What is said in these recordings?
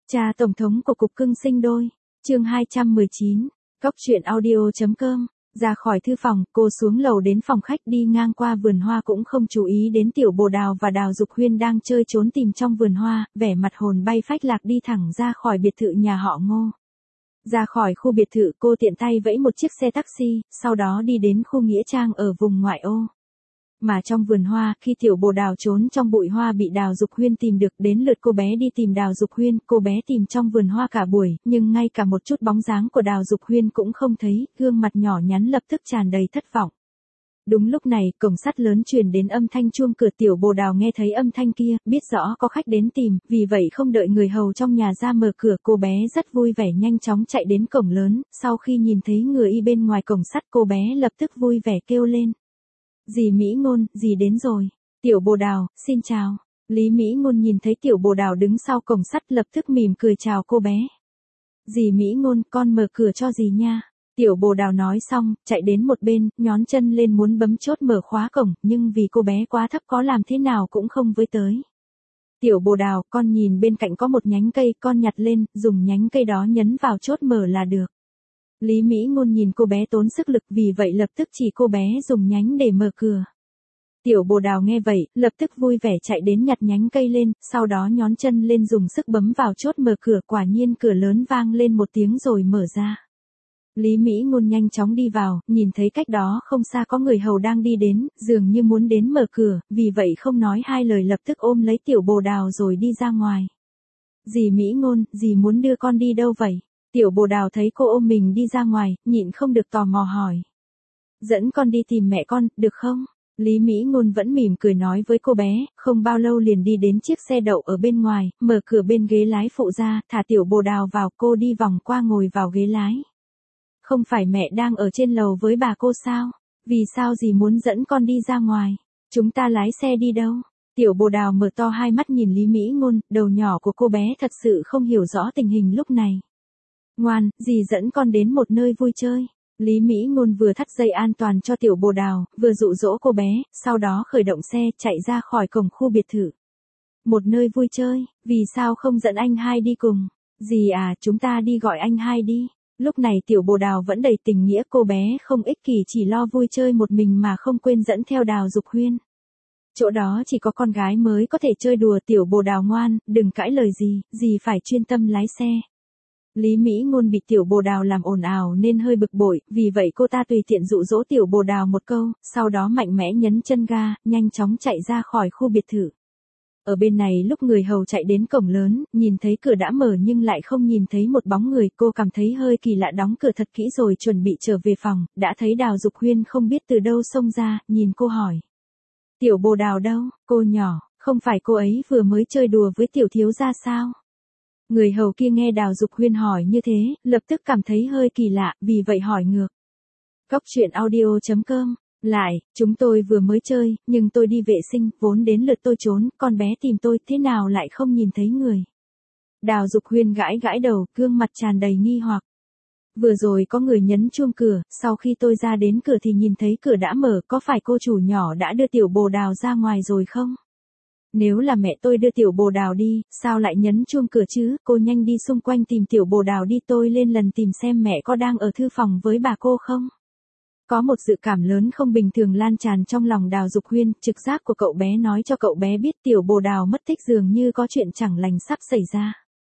Cha Tổng thống của Cục Cưng Sinh Đôi, chương 219, Cóc truyện audio.com. Ra khỏi thư phòng, cô xuống lầu đến phòng khách đi ngang qua vườn hoa cũng không chú ý đến Tiểu Bồ Đào và Đào Dục Huyên đang chơi trốn tìm trong vườn hoa, vẻ mặt hồn bay phách lạc đi thẳng ra khỏi biệt thự nhà họ Ngô. Ra khỏi khu biệt thự cô tiện tay vẫy một chiếc xe taxi, sau đó đi đến khu nghĩa trang ở vùng ngoại ô. Mà trong vườn hoa, khi Tiểu Bồ Đào trốn trong bụi hoa bị Đào Dục Huyên tìm được, đến lượt cô bé đi tìm Đào Dục Huyên, cô bé tìm trong vườn hoa cả buổi, nhưng ngay cả một chút bóng dáng của Đào Dục Huyên cũng không thấy, gương mặt nhỏ nhắn lập tức tràn đầy thất vọng. Đúng lúc này, cổng sắt lớn truyền đến âm thanh chuông cửa. Tiểu Bồ Đào nghe thấy âm thanh kia, biết rõ có khách đến tìm, vì vậy không đợi người hầu trong nhà ra mở cửa, cô bé rất vui vẻ nhanh chóng chạy đến cổng lớn, sau khi nhìn thấy người y bên ngoài cổng sắt cô bé lập tức vui vẻ kêu lên. Dì Mỹ Ngôn, dì đến rồi. Tiểu Bồ Đào, xin chào. Lý Mỹ Ngôn nhìn thấy Tiểu Bồ Đào đứng sau cổng sắt lập tức mỉm cười chào cô bé. Dì Mỹ Ngôn, con mở cửa cho dì nha. Tiểu Bồ Đào nói xong, chạy đến một bên, nhón chân lên muốn bấm chốt mở khóa cổng, nhưng vì cô bé quá thấp có làm thế nào cũng không với tới. Tiểu Bồ Đào, con nhìn bên cạnh có một nhánh cây, con nhặt lên, dùng nhánh cây đó nhấn vào chốt mở là được. Lý Mỹ Ngôn nhìn cô bé tốn sức lực, vì vậy lập tức chỉ cô bé dùng nhánh để mở cửa. Tiểu Bồ Đào nghe vậy, lập tức vui vẻ chạy đến nhặt nhánh cây lên, sau đó nhón chân lên dùng sức bấm vào chốt mở cửa, quả nhiên cửa lớn vang lên một tiếng rồi mở ra. Lý Mỹ Ngôn nhanh chóng đi vào, nhìn thấy cách đó không xa có người hầu đang đi đến, dường như muốn đến mở cửa, vì vậy không nói hai lời lập tức ôm lấy Tiểu Bồ Đào rồi đi ra ngoài. Dì Mỹ Ngôn, dì muốn đưa con đi đâu vậy? Tiểu Bồ Đào thấy cô ôm mình đi ra ngoài, nhịn không được tò mò hỏi. Dẫn con đi tìm mẹ con, được không? Lý Mỹ Ngôn vẫn mỉm cười nói với cô bé, không bao lâu liền đi đến chiếc xe đậu ở bên ngoài, mở cửa bên ghế lái phụ ra, thả Tiểu Bồ Đào vào, cô đi vòng qua ngồi vào ghế lái. Không phải mẹ đang ở trên lầu với bà cô sao? Vì sao dì muốn dẫn con đi ra ngoài? Chúng ta lái xe đi đâu? Tiểu Bồ Đào mở to hai mắt nhìn Lý Mỹ Ngôn, đầu nhỏ của cô bé thật sự không hiểu rõ tình hình lúc này. Ngoan, dì dẫn con đến một nơi vui chơi. Lý Mỹ Ngôn vừa thắt dây an toàn cho Tiểu Bồ Đào, vừa dụ dỗ cô bé, sau đó khởi động xe, chạy ra khỏi cổng khu biệt thự. Một nơi vui chơi, vì sao không dẫn anh hai đi cùng? Dì à, chúng ta đi gọi anh hai đi. Lúc này Tiểu Bồ Đào vẫn đầy tình nghĩa, cô bé không ích kỷ chỉ lo vui chơi một mình mà không quên dẫn theo Đào Dục Huyên. Chỗ đó chỉ có con gái mới có thể chơi đùa. Tiểu Bồ Đào ngoan, đừng cãi lời dì phải chuyên tâm lái xe. Lý Mỹ Ngôn bị Tiểu Bồ Đào làm ồn ào nên hơi bực bội, vì vậy cô ta tùy tiện dụ dỗ Tiểu Bồ Đào một câu, sau đó mạnh mẽ nhấn chân ga, nhanh chóng chạy ra khỏi khu biệt thự. Ở bên này lúc người hầu chạy đến cổng lớn, nhìn thấy cửa đã mở nhưng lại không nhìn thấy một bóng người, cô cảm thấy hơi kỳ lạ, đóng cửa thật kỹ rồi chuẩn bị trở về phòng, đã thấy Đào Dục Huyên không biết từ đâu xông ra, nhìn cô hỏi. Tiểu Bồ Đào đâu? Cô nhỏ, không phải cô ấy vừa mới chơi đùa với Tiểu thiếu gia sao? Người hầu kia nghe Đào Dục Huyên hỏi như thế, lập tức cảm thấy hơi kỳ lạ, vì vậy hỏi ngược. Cóc truyện audio.com. Lại, chúng tôi vừa mới chơi, nhưng tôi đi vệ sinh, vốn đến lượt tôi trốn, con bé tìm tôi, thế nào lại không nhìn thấy người? Đào Dục Huyên gãi gãi đầu, gương mặt tràn đầy nghi hoặc. Vừa rồi có người nhấn chuông cửa, sau khi tôi ra đến cửa thì nhìn thấy cửa đã mở, có phải cô chủ nhỏ đã đưa Tiểu Bồ Đào ra ngoài rồi không? Nếu là mẹ tôi đưa Tiểu Bồ Đào đi, sao lại nhấn chuông cửa chứ? Cô nhanh đi xung quanh tìm Tiểu Bồ Đào đi, tôi lên lần tìm xem mẹ có đang ở thư phòng với bà cô không? Có một dự cảm lớn không bình thường lan tràn trong lòng Đào Dục Huyên, trực giác của cậu bé nói cho cậu bé biết Tiểu Bồ Đào mất tích, dường như có chuyện chẳng lành sắp xảy ra.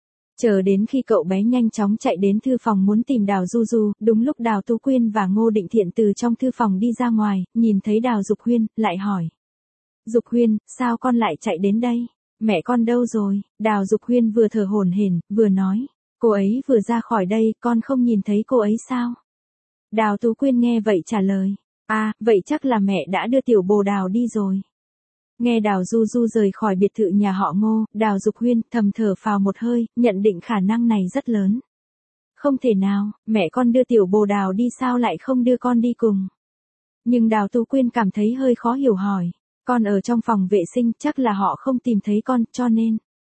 Chờ đến khi cậu bé nhanh chóng chạy đến thư phòng muốn tìm Đào Du Du, đúng lúc Đào Tú Quyên và Ngô Định Thiện từ trong thư phòng đi ra ngoài, nhìn thấy Đào Dục Huyên, lại hỏi. Dục Huyên, sao con lại chạy đến đây? Mẹ con đâu rồi? Đào Dục Huyên vừa thở hổn hển, vừa nói. Cô ấy vừa ra khỏi đây, con không nhìn thấy cô ấy sao? Đào Tú Quyên nghe vậy trả lời. À, vậy chắc là mẹ đã đưa Tiểu Bồ Đào đi rồi. Nghe Đào Du Du rời khỏi biệt thự nhà họ Ngô, Đào Dục Huyên thầm thở phào một hơi, nhận định khả năng này rất lớn. Không thể nào, mẹ con đưa Tiểu Bồ Đào đi sao lại không đưa con đi cùng? Nhưng Đào Tú Quyên cảm thấy hơi khó hiểu hỏi. Con ở trong phòng vệ sinh, chắc là họ không tìm thấy con, cho nên.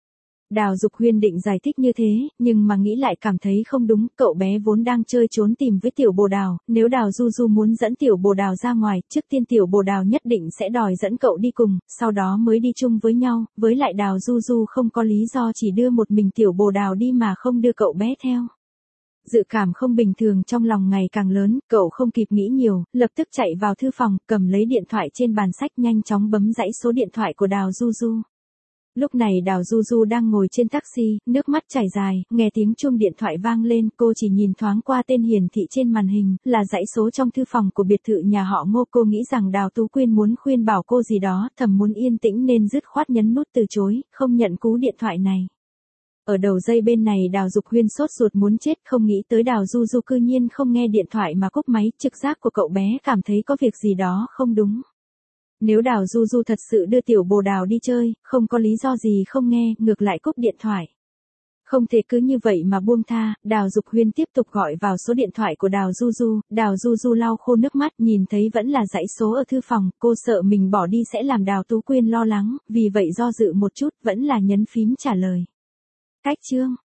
Đào Dục Huyên định giải thích như thế, nhưng mà nghĩ lại cảm thấy không đúng, cậu bé vốn đang chơi trốn tìm với Tiểu Bồ Đào, nếu Đào Du Du muốn dẫn Tiểu Bồ Đào ra ngoài, trước tiên Tiểu Bồ Đào nhất định sẽ đòi dẫn cậu đi cùng, sau đó mới đi chung với nhau, với lại Đào Du Du không có lý do chỉ đưa một mình Tiểu Bồ Đào đi mà không đưa cậu bé theo. Dự cảm không bình thường trong lòng ngày càng lớn, cậu không kịp nghĩ nhiều, lập tức chạy vào thư phòng, cầm lấy điện thoại trên bàn sách nhanh chóng bấm dãy số điện thoại của Đào Du Du. Lúc này Đào Du Du đang ngồi trên taxi, nước mắt chảy dài, nghe tiếng chuông điện thoại vang lên, cô chỉ nhìn thoáng qua tên hiển thị trên màn hình, là dãy số trong thư phòng của biệt thự nhà họ Ngô. Cô nghĩ rằng Đào Tú Quyên muốn khuyên bảo cô gì đó, thầm muốn yên tĩnh nên dứt khoát nhấn nút từ chối, không nhận cú điện thoại này. Ở đầu dây bên này Đào Dục Huyên sốt ruột muốn chết, không nghĩ tới Đào Du Du cư nhiên không nghe điện thoại mà cúp máy, trực giác của cậu bé cảm thấy có việc gì đó không đúng. Nếu Đào Du Du thật sự đưa Tiểu Bồ Đào đi chơi, không có lý do gì không nghe, ngược lại cúp điện thoại. Không thể cứ như vậy mà buông tha, Đào Dục Huyên tiếp tục gọi vào số điện thoại của Đào Du Du, Đào Du Du lau khô nước mắt, nhìn thấy vẫn là dãy số ở thư phòng, cô sợ mình bỏ đi sẽ làm Đào Tú Quyên lo lắng, vì vậy do dự một chút, vẫn là nhấn phím trả lời. Cách chương